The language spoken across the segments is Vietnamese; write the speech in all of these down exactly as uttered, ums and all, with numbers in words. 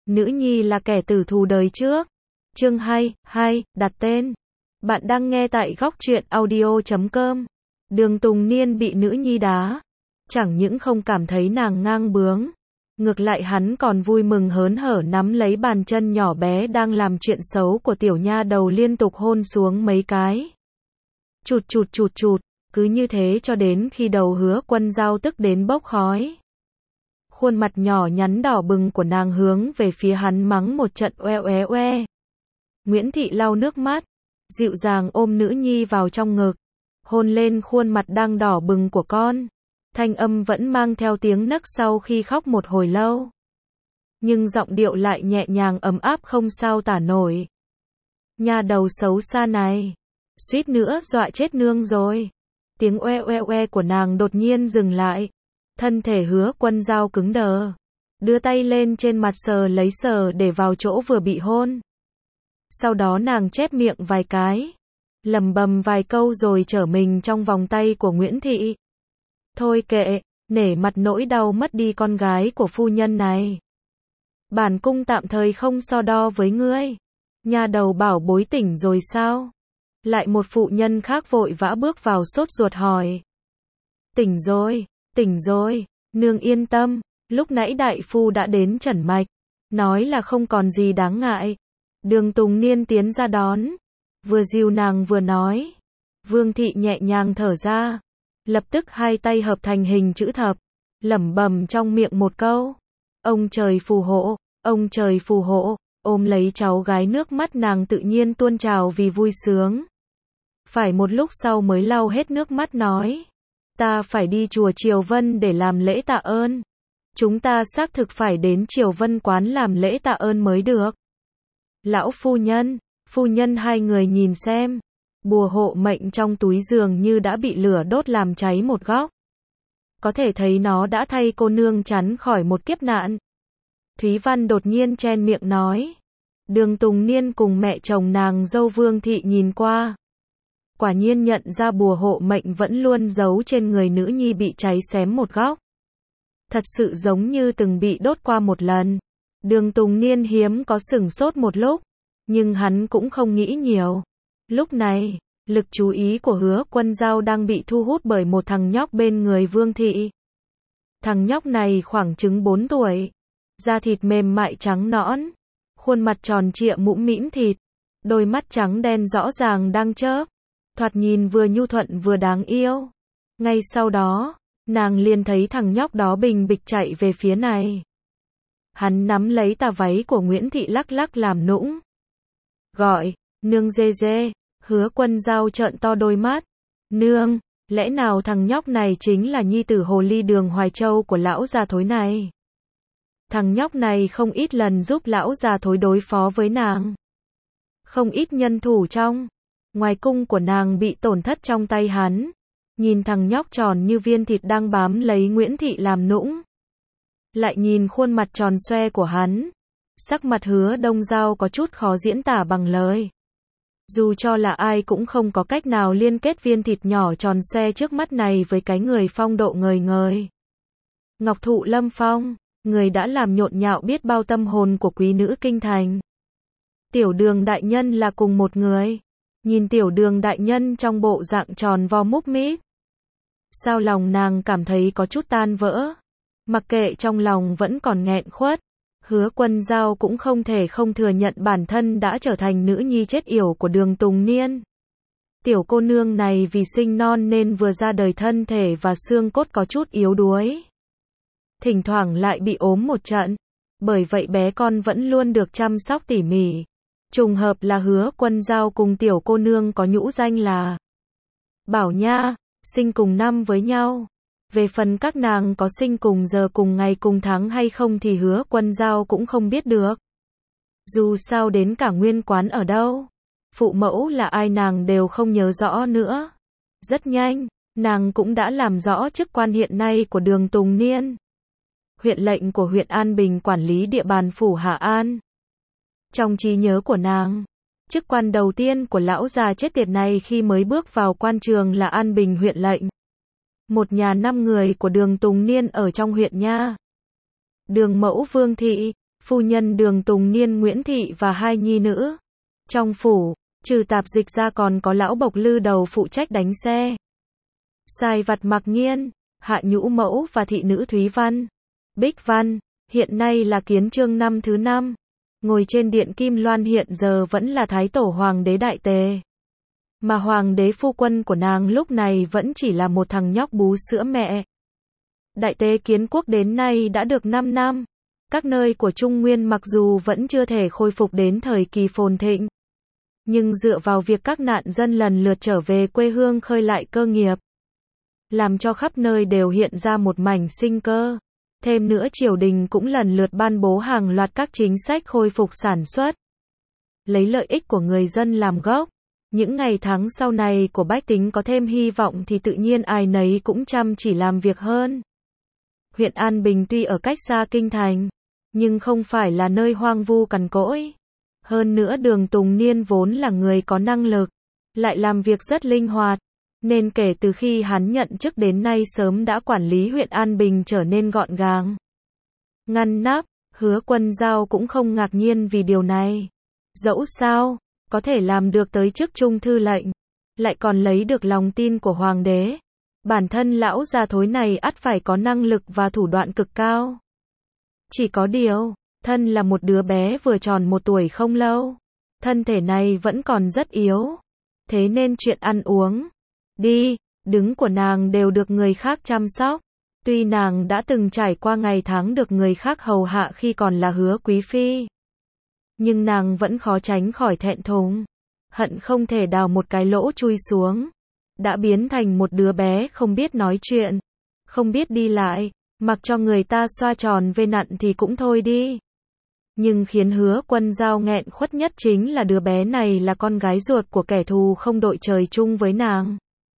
Nữ nhi là kẻ tử thù đời trước. Chương hai, hai, đặt tên. Bạn đang nghe tại góc truyện audio chấm com. Đường Tùng Niên bị nữ nhi đá. Chẳng những không cảm thấy nàng ngang bướng. Ngược lại hắn còn vui mừng hớn hở nắm lấy bàn chân nhỏ bé đang làm chuyện xấu của tiểu nha đầu liên tục hôn xuống mấy cái. Chụt chụt chụt chụt, cứ như thế cho đến khi đầu Hứa Quân Dao tức đến bốc khói. Khuôn mặt nhỏ nhắn đỏ bừng của nàng hướng về phía hắn mắng một trận oe oe oe. Nguyễn Thị lau nước mắt, dịu dàng ôm nữ nhi vào trong ngực, hôn lên khuôn mặt đang đỏ bừng của con. Thanh âm vẫn mang theo tiếng nấc sau khi khóc một hồi lâu. Nhưng giọng điệu lại nhẹ nhàng ấm áp không sao tả nổi. Nha đầu xấu xa này, suýt nữa dọa chết nương rồi. Tiếng oe oe oe của nàng đột nhiên dừng lại. Thân thể Hứa Quân Dao cứng đờ, đưa tay lên trên mặt sờ lấy sờ để vào chỗ vừa bị hôn. Sau đó nàng chép miệng vài cái, lẩm bẩm vài câu rồi trở mình trong vòng tay của Nguyễn Thị. Thôi kệ, nể mặt nỗi đau mất đi con gái của phu nhân này. Bản cung tạm thời không so đo với ngươi. Nha đầu bảo bối tỉnh rồi sao? Lại một phụ nhân khác vội vã bước vào sốt ruột hỏi. Tỉnh rồi, tỉnh rồi, nương yên tâm, lúc nãy đại phu đã đến chẩn mạch, nói là không còn gì đáng ngại. Đường Tùng Niên tiến ra đón, vừa dìu nàng vừa nói. Vương Thị nhẹ nhàng thở ra, lập tức hai tay hợp thành hình chữ thập, lẩm bẩm trong miệng một câu. Ông trời phù hộ, ông trời phù hộ, ôm lấy cháu gái nước mắt nàng tự nhiên tuôn trào vì vui sướng. Phải một lúc sau mới lau hết nước mắt nói. Ta phải đi chùa Triều Vân để làm lễ tạ ơn. Chúng ta xác thực phải đến Triều Vân quán làm lễ tạ ơn mới được. Lão phu nhân, phu nhân hai người nhìn xem. Bùa hộ mệnh trong túi dường như đã bị lửa đốt làm cháy một góc. Có thể thấy nó đã thay cô nương chắn khỏi một kiếp nạn. Thúy Văn đột nhiên chen miệng nói. Đường Tùng Niên cùng mẹ chồng nàng dâu Vương Thị nhìn qua. Quả nhiên nhận ra bùa hộ mệnh vẫn luôn giấu trên người nữ nhi bị cháy xém một góc. Thật sự giống như từng bị đốt qua một lần. Đường Tùng Niên hiếm có sửng sốt một lúc, nhưng hắn cũng không nghĩ nhiều. Lúc này, lực chú ý của Hứa Quân Dao đang bị thu hút bởi một thằng nhóc bên người Vương Thị. Thằng nhóc này khoảng chừng bốn tuổi, da thịt mềm mại trắng nõn, khuôn mặt tròn trịa mũm mĩm thịt, đôi mắt trắng đen rõ ràng đang chớp, thoạt nhìn vừa nhu thuận vừa đáng yêu. Ngay sau đó, nàng liền thấy thằng nhóc đó bình bịch chạy về phía này. Hắn nắm lấy tà váy của Nguyễn Thị lắc lắc làm nũng. Gọi, nương dê dê. Hứa Quân Dao trợn to đôi mắt. Nương, lẽ nào thằng nhóc này chính là nhi tử hồ ly Đường Hoài Châu của lão già thối này? Thằng nhóc này không ít lần giúp lão già thối đối phó với nàng. Không ít nhân thủ trong, ngoài cung của nàng bị tổn thất trong tay hắn. Nhìn thằng nhóc tròn như viên thịt đang bám lấy Nguyễn Thị làm nũng. Lại nhìn khuôn mặt tròn xoe của hắn. Sắc mặt Hứa Đông Dao có chút khó diễn tả bằng lời. Dù cho là ai cũng không có cách nào liên kết viên thịt nhỏ tròn xoe trước mắt này với cái người phong độ ngời ngời. Ngọc Thụ Lâm Phong, người đã làm nhộn nhạo biết bao tâm hồn của quý nữ kinh thành. Tiểu Đường đại nhân là cùng một người. Nhìn Tiểu Đường đại nhân trong bộ dạng tròn vo múc mít. Sao lòng nàng cảm thấy có chút tan vỡ. Mặc kệ trong lòng vẫn còn nghẹn khuất. Hứa Quân Dao cũng không thể không thừa nhận bản thân đã trở thành nữ nhi chết yểu của Đường Tùng Niên. Tiểu cô nương này vì sinh non nên vừa ra đời thân thể và xương cốt có chút yếu đuối. Thỉnh thoảng lại bị ốm một trận. Bởi vậy bé con vẫn luôn được chăm sóc tỉ mỉ. Trùng hợp là Hứa Quân Dao cùng tiểu cô nương có nhũ danh là Bảo Nha, sinh cùng năm với nhau. Về phần các nàng có sinh cùng giờ cùng ngày cùng tháng hay không thì Hứa Quân Dao cũng không biết được. Dù sao đến cả nguyên quán ở đâu, phụ mẫu là ai nàng đều không nhớ rõ nữa. Rất nhanh, nàng cũng đã làm rõ chức quan hiện nay của Đường Tùng Niên. Huyện lệnh của huyện An Bình quản lý địa bàn phủ Hà An. Trong trí nhớ của nàng, chức quan đầu tiên của lão già chết tiệt này khi mới bước vào quan trường là An Bình huyện lệnh. Một nhà năm người của Đường Tùng Niên ở trong huyện nha. Đường mẫu Vương Thị, phu nhân Đường Tùng Niên Nguyễn Thị và hai nhi nữ. Trong phủ, trừ tạp dịch ra còn có lão Bộc Lư Đầu phụ trách đánh xe. Sai vặt Mặc Nghiên, Hạ Nhũ Mẫu và thị nữ Thúy Văn, Bích Văn, hiện nay là Kiến Chương năm thứ năm. Ngồi trên điện Kim Loan hiện giờ vẫn là Thái Tổ Hoàng đế Đại Tề. Mà Hoàng đế phu quân của nàng lúc này vẫn chỉ là một thằng nhóc bú sữa mẹ. Đại Tề kiến quốc đến nay đã được năm năm. Các nơi của Trung Nguyên mặc dù vẫn chưa thể khôi phục đến thời kỳ phồn thịnh, nhưng dựa vào việc các nạn dân lần lượt trở về quê hương khơi lại cơ nghiệp, làm cho khắp nơi đều hiện ra một mảnh sinh cơ. Thêm nữa triều đình cũng lần lượt ban bố hàng loạt các chính sách khôi phục sản xuất, lấy lợi ích của người dân làm gốc. Những ngày tháng sau này của bách tính có thêm hy vọng thì tự nhiên ai nấy cũng chăm chỉ làm việc hơn. Huyện An Bình tuy ở cách xa kinh thành, nhưng không phải là nơi hoang vu cằn cỗi. Hơn nữa Đường Tùng Niên vốn là người có năng lực, lại làm việc rất linh hoạt, nên kể từ khi hắn nhận chức đến nay sớm đã quản lý huyện An Bình trở nên gọn gàng, ngăn nắp. Hứa Quân Dao cũng không ngạc nhiên vì điều này. Dẫu sao, có thể làm được tới chức trung thư lệnh, lại còn lấy được lòng tin của hoàng đế, bản thân lão già thối này ắt phải có năng lực và thủ đoạn cực cao. Chỉ có điều, thân là một đứa bé vừa tròn một tuổi không lâu, thân thể này vẫn còn rất yếu, thế nên chuyện ăn uống, đi, đứng của nàng đều được người khác chăm sóc. Tuy nàng đã từng trải qua ngày tháng được người khác hầu hạ khi còn là Hứa quý phi, nhưng nàng vẫn khó tránh khỏi thẹn thùng, hận không thể đào một cái lỗ chui xuống. Đã biến thành một đứa bé không biết nói chuyện, không biết đi lại, mặc cho người ta xoa tròn vê nặn thì cũng thôi đi. Nhưng khiến Hứa Quân Dao nghẹn khuất nhất chính là đứa bé này là con gái ruột của kẻ thù không đội trời chung với nàng.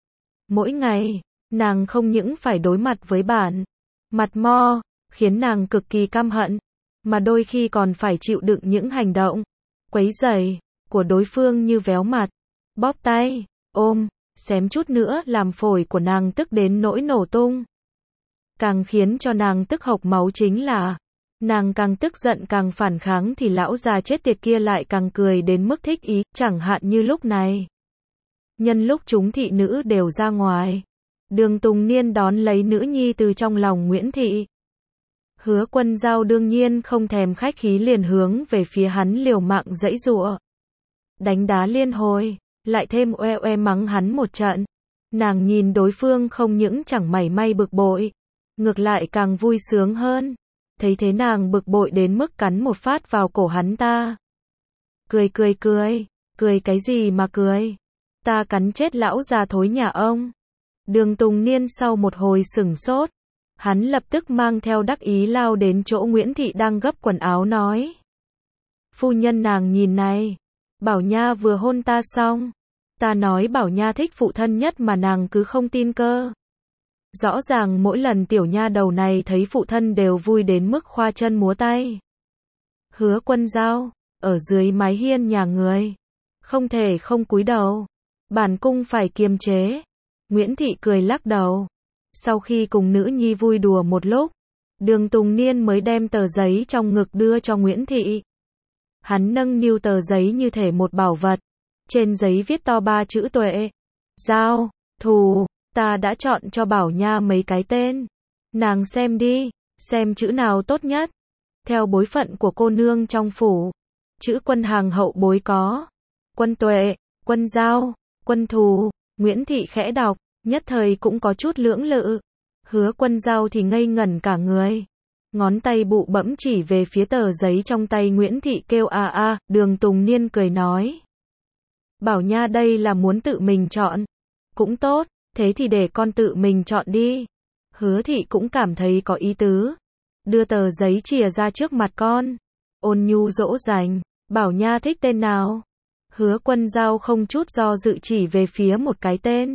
Mỗi ngày, nàng không những phải đối mặt với bản mặt mo, khiến nàng cực kỳ căm hận, mà đôi khi còn phải chịu đựng những hành động quấy rầy của đối phương như véo mặt, bóp tay, ôm, xém chút nữa làm phổi của nàng tức đến nỗi nổ tung. Càng khiến cho nàng tức hộc máu chính là, nàng càng tức giận càng phản kháng thì lão già chết tiệt kia lại càng cười đến mức thích ý, chẳng hạn như lúc này. Nhân lúc chúng thị nữ đều ra ngoài, Đường Tùng Niên đón lấy nữ nhi từ trong lòng Nguyễn Thị. Hứa Quân Dao đương nhiên không thèm khách khí liền hướng về phía hắn liều mạng giãy giụa, đánh đá liên hồi, lại thêm oe oe mắng hắn một trận. Nàng nhìn đối phương không những chẳng mảy may bực bội, ngược lại càng vui sướng hơn. Thấy thế nàng bực bội đến mức cắn một phát vào cổ hắn ta. Cười cười cười, cười cái gì mà cười? Ta cắn chết lão già thối nhà ông. Đường Tùng Niên sau một hồi sửng sốt, hắn lập tức mang theo đắc ý lao đến chỗ Nguyễn Thị đang gấp quần áo nói. Phu nhân nàng nhìn này, Bảo Nha vừa hôn ta xong. Ta nói Bảo Nha thích phụ thân nhất mà nàng cứ không tin cơ. Rõ ràng mỗi lần tiểu nha đầu này thấy phụ thân đều vui đến mức khoa chân múa tay. Hứa Quân Dao, ở dưới mái hiên nhà người, không thể không cúi đầu. Bản cung phải kiềm chế. Nguyễn Thị cười lắc đầu. Sau khi cùng nữ nhi vui đùa một lúc, Đường Tùng Niên mới đem tờ giấy trong ngực đưa cho Nguyễn Thị. Hắn nâng niu tờ giấy như thể một bảo vật. Trên giấy viết to ba chữ Tuệ, Giao, Thù. Ta đã chọn cho Bảo Nha mấy cái tên. Nàng xem đi, xem chữ nào tốt nhất. Theo bối phận của cô nương trong phủ, chữ Quân hàng hậu bối có Quân Tuệ, Quân Giao, Quân Thù. Nguyễn Thị khẽ đọc, nhất thời cũng có chút lưỡng lự. Hứa Quân Dao thì ngây ngẩn cả người. Ngón tay bụ bẫm chỉ về phía tờ giấy trong tay Nguyễn Thị kêu a a. Đường Tùng Niên cười nói. Bảo Nha đây là muốn tự mình chọn. Cũng tốt, thế thì để con tự mình chọn đi. Hứa Thị cũng cảm thấy có ý tứ. Đưa tờ giấy chìa ra trước mặt con. Ôn nhu dỗ dành. Bảo Nha thích tên nào? Hứa Quân Dao không chút do dự chỉ về phía một cái tên.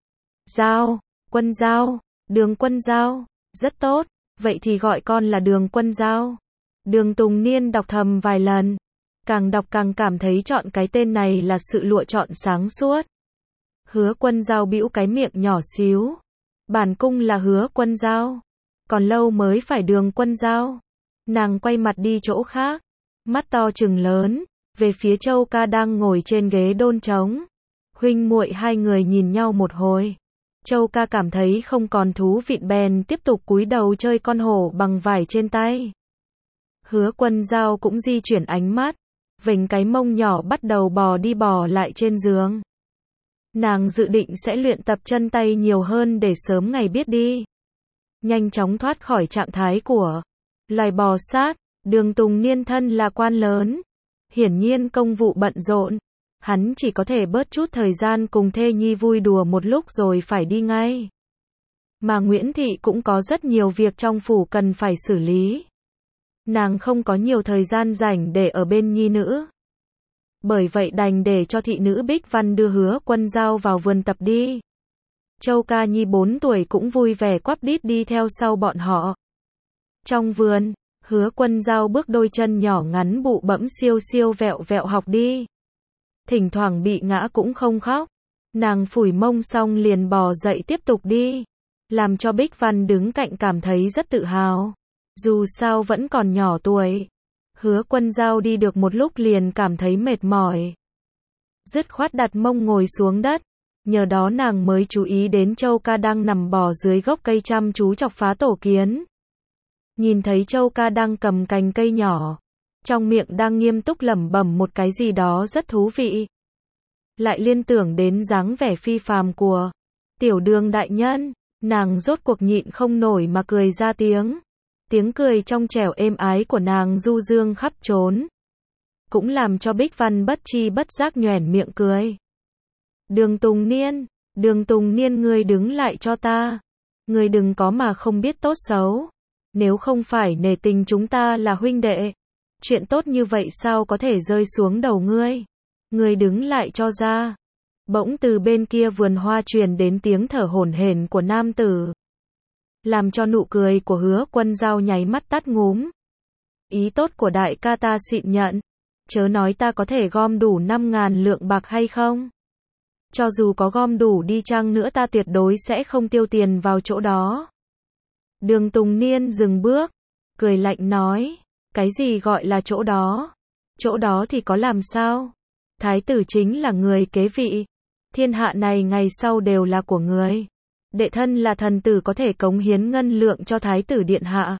Dao, Quân Dao, Đường Quân Dao. Rất tốt, vậy thì gọi con là Đường Quân Dao. Đường Tùng Niên đọc thầm vài lần. Càng đọc càng cảm thấy chọn cái tên này là sự lựa chọn sáng suốt. Hứa Quân Dao bĩu cái miệng nhỏ xíu. Bản cung là Hứa Quân Dao. Còn lâu mới phải Đường Quân Dao. Nàng quay mặt đi chỗ khác, mắt to trừng lớn, về phía Châu Ca đang ngồi trên ghế đôn trống. Huynh muội hai người nhìn nhau một hồi. Châu Ca cảm thấy không còn thú vị bèn tiếp tục cúi đầu chơi con hổ bằng vải trên tay. Hứa Quân Dao cũng di chuyển ánh mắt, vểnh cái mông nhỏ bắt đầu bò đi bò lại trên giường. Nàng dự định sẽ luyện tập chân tay nhiều hơn để sớm ngày biết đi. Nhanh chóng thoát khỏi trạng thái của loài bò sát. Đường Tùng Niên thân là quan lớn, hiển nhiên công vụ bận rộn, hắn chỉ có thể bớt chút thời gian cùng thê nhi vui đùa một lúc rồi phải đi ngay. Mà Nguyễn Thị cũng có rất nhiều việc trong phủ cần phải xử lý. Nàng không có nhiều thời gian rảnh để ở bên nhi nữ. Bởi vậy đành để cho thị nữ Bích Văn đưa Hứa Quân Dao vào vườn tập đi. Châu Ca Nhi bốn tuổi cũng vui vẻ quắp đít đi theo sau bọn họ. Trong vườn, Hứa Quân Dao bước đôi chân nhỏ ngắn bụ bẫm siêu siêu vẹo vẹo học đi. Thỉnh thoảng bị ngã cũng không khóc. Nàng phủi mông xong liền bò dậy tiếp tục đi. Làm cho Bích Văn đứng cạnh cảm thấy rất tự hào. Dù sao vẫn còn nhỏ tuổi. Hứa Quân Dao đi được một lúc liền cảm thấy mệt mỏi. Dứt khoát đặt mông ngồi xuống đất. Nhờ đó nàng mới chú ý đến Châu Ca đang nằm bò dưới gốc cây chăm chú chọc phá tổ kiến. Nhìn thấy Châu Ca đang cầm cành cây nhỏ, trong miệng đang nghiêm túc lẩm bẩm một cái gì đó rất thú vị. Lại liên tưởng đến dáng vẻ phi phàm của Tiểu Đường đại nhân, nàng rốt cuộc nhịn không nổi mà cười ra tiếng. Tiếng cười trong trẻo êm ái của nàng du dương khắp trốn, cũng làm cho Bích Văn bất chi bất giác nhoẻn miệng cười. Đường Tùng Niên, Đường Tùng Niên ngươi đứng lại cho ta. Ngươi đừng có mà không biết tốt xấu. Nếu không phải nể tình chúng ta là huynh đệ, chuyện tốt như vậy sao có thể rơi xuống đầu ngươi. Ngươi đứng lại cho ra. Bỗng từ bên kia vườn hoa truyền đến tiếng thở hổn hển của nam tử. Làm cho nụ cười của Hứa Quân Dao nháy mắt tắt ngúm. Ý tốt của đại ca ta xịn nhận. Chớ nói ta có thể gom đủ năm ngàn lượng bạc hay không. Cho dù có gom đủ đi chăng nữa ta tuyệt đối sẽ không tiêu tiền vào chỗ đó. Đường Tùng Niên dừng bước, cười lạnh nói, cái gì gọi là chỗ đó? Chỗ đó thì có làm sao? Thái tử chính là người kế vị. Thiên hạ này ngày sau đều là của người. Đệ thân là thần tử có thể cống hiến ngân lượng cho thái tử điện hạ.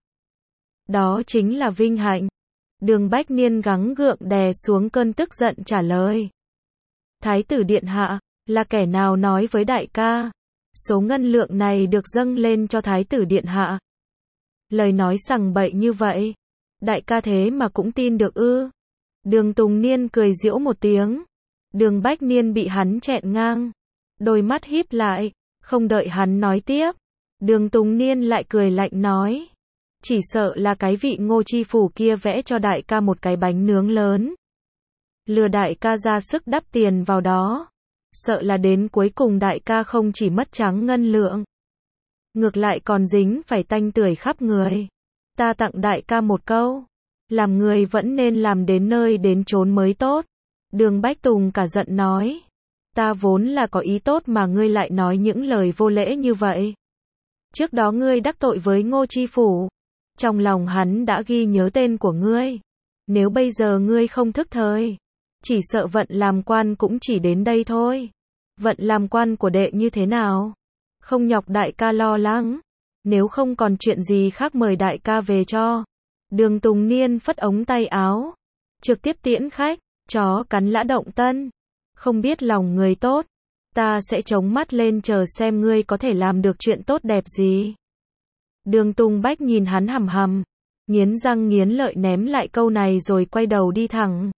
Đó chính là vinh hạnh. Đường Bách Niên gắng gượng đè xuống cơn tức giận trả lời. Thái tử điện hạ, là kẻ nào nói với đại ca? Số ngân lượng này được dâng lên cho thái tử điện hạ. Lời nói sằng bậy như vậy, đại ca thế mà cũng tin được ư? Đường Tùng Niên cười giễu một tiếng. Đường Bách Niên bị hắn chẹn ngang, đôi mắt híp lại, không đợi hắn nói tiếp. Đường Tùng Niên lại cười lạnh nói, chỉ sợ là cái vị Ngô Chi Phủ kia vẽ cho đại ca một cái bánh nướng lớn. Lừa đại ca ra sức đắp tiền vào đó. Sợ là đến cuối cùng đại ca không chỉ mất trắng ngân lượng, ngược lại còn dính phải tanh tưởi khắp người. Ta tặng đại ca một câu, làm người vẫn nên làm đến nơi đến chốn mới tốt. Đường Bách Tùng cả giận nói, ta vốn là có ý tốt mà ngươi lại nói những lời vô lễ như vậy. Trước đó ngươi đắc tội với Ngô Chi Phủ, trong lòng hắn đã ghi nhớ tên của ngươi. Nếu bây giờ ngươi không thức thời, chỉ sợ vận làm quan cũng chỉ đến đây thôi. Vận làm quan của đệ như thế nào? Không nhọc đại ca lo lắng. Nếu không còn chuyện gì khác mời đại ca về cho. Đường Tùng Niên phất ống tay áo, trực tiếp tiễn khách. Chó cắn lã động tân. Không biết lòng người tốt. Ta sẽ chống mắt lên chờ xem ngươi có thể làm được chuyện tốt đẹp gì. Đường Tùng Bách nhìn hắn hằm hằm, nghiến răng nghiến lợi ném lại câu này rồi quay đầu đi thẳng.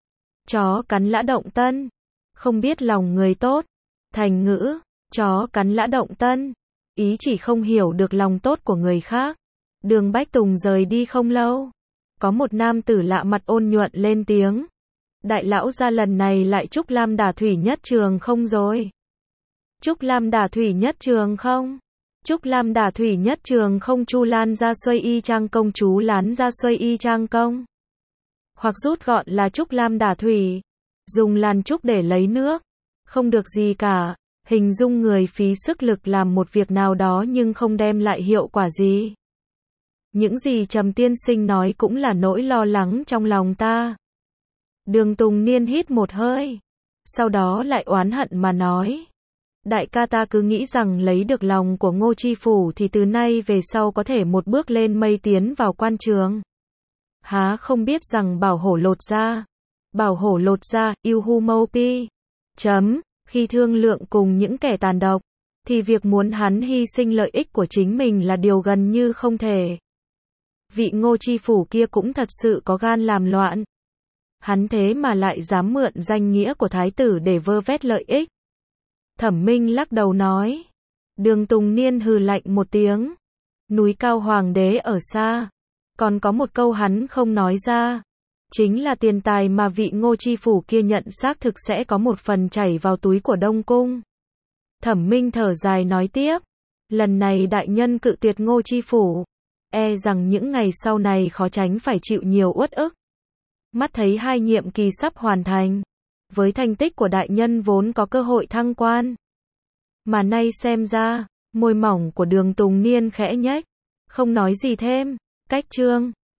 Chó cắn lã động tân. Không biết lòng người tốt. Thành ngữ, chó cắn lã động tân. Ý chỉ không hiểu được lòng tốt của người khác. Đường Bách Tùng rời đi không lâu. Có một nam tử lạ mặt ôn nhuận lên tiếng. Đại lão gia lần này lại Trúc Lam đả thủy nhất trường không rồi? Trúc Lam đả thủy nhất trường không? Trúc Lam đả thủy nhất trường không Chu Lan ra xuôi y trang công chú Lán ra xuôi y trang công? Hoặc rút gọn là Trúc Lam đả thủy. Dùng làn trúc để lấy nước. Không được gì cả. Hình dung người phí sức lực làm một việc nào đó nhưng không đem lại hiệu quả gì. Những gì Trầm tiên sinh nói cũng là nỗi lo lắng trong lòng ta. Đường Tùng Niên hít một hơi. Sau đó lại oán hận mà nói. Đại ca ta cứ nghĩ rằng lấy được lòng của Ngô Chi Phủ thì từ nay về sau có thể một bước lên mây tiến vào quan trường. Há không biết rằng bảo hổ lột da. Bảo hổ lột da, yêu hu mâu pi. Chấm, khi thương lượng cùng những kẻ tàn độc, thì việc muốn hắn hy sinh lợi ích của chính mình là điều gần như không thể. Vị Ngô Chi Phủ kia cũng thật sự có gan làm loạn. Hắn thế mà lại dám mượn danh nghĩa của thái tử để vơ vét lợi ích. Thẩm Minh lắc đầu nói. Đường Tùng Niên hừ lạnh một tiếng. Núi cao hoàng đế ở xa. Còn có một câu hắn không nói ra. Chính là tiền tài mà vị Ngô Chi Phủ kia nhận xác thực sẽ có một phần chảy vào túi của Đông Cung. Thẩm Minh thở dài nói tiếp. Lần này đại nhân cự tuyệt Ngô Chi Phủ. E rằng những ngày sau này khó tránh phải chịu nhiều uất ức. Mắt thấy hai nhiệm kỳ sắp hoàn thành. Với thành tích của đại nhân vốn có cơ hội thăng quan. Mà nay xem ra, môi mỏng của Đường Tùng Niên khẽ nhếch. Không nói gì thêm. Cách chương.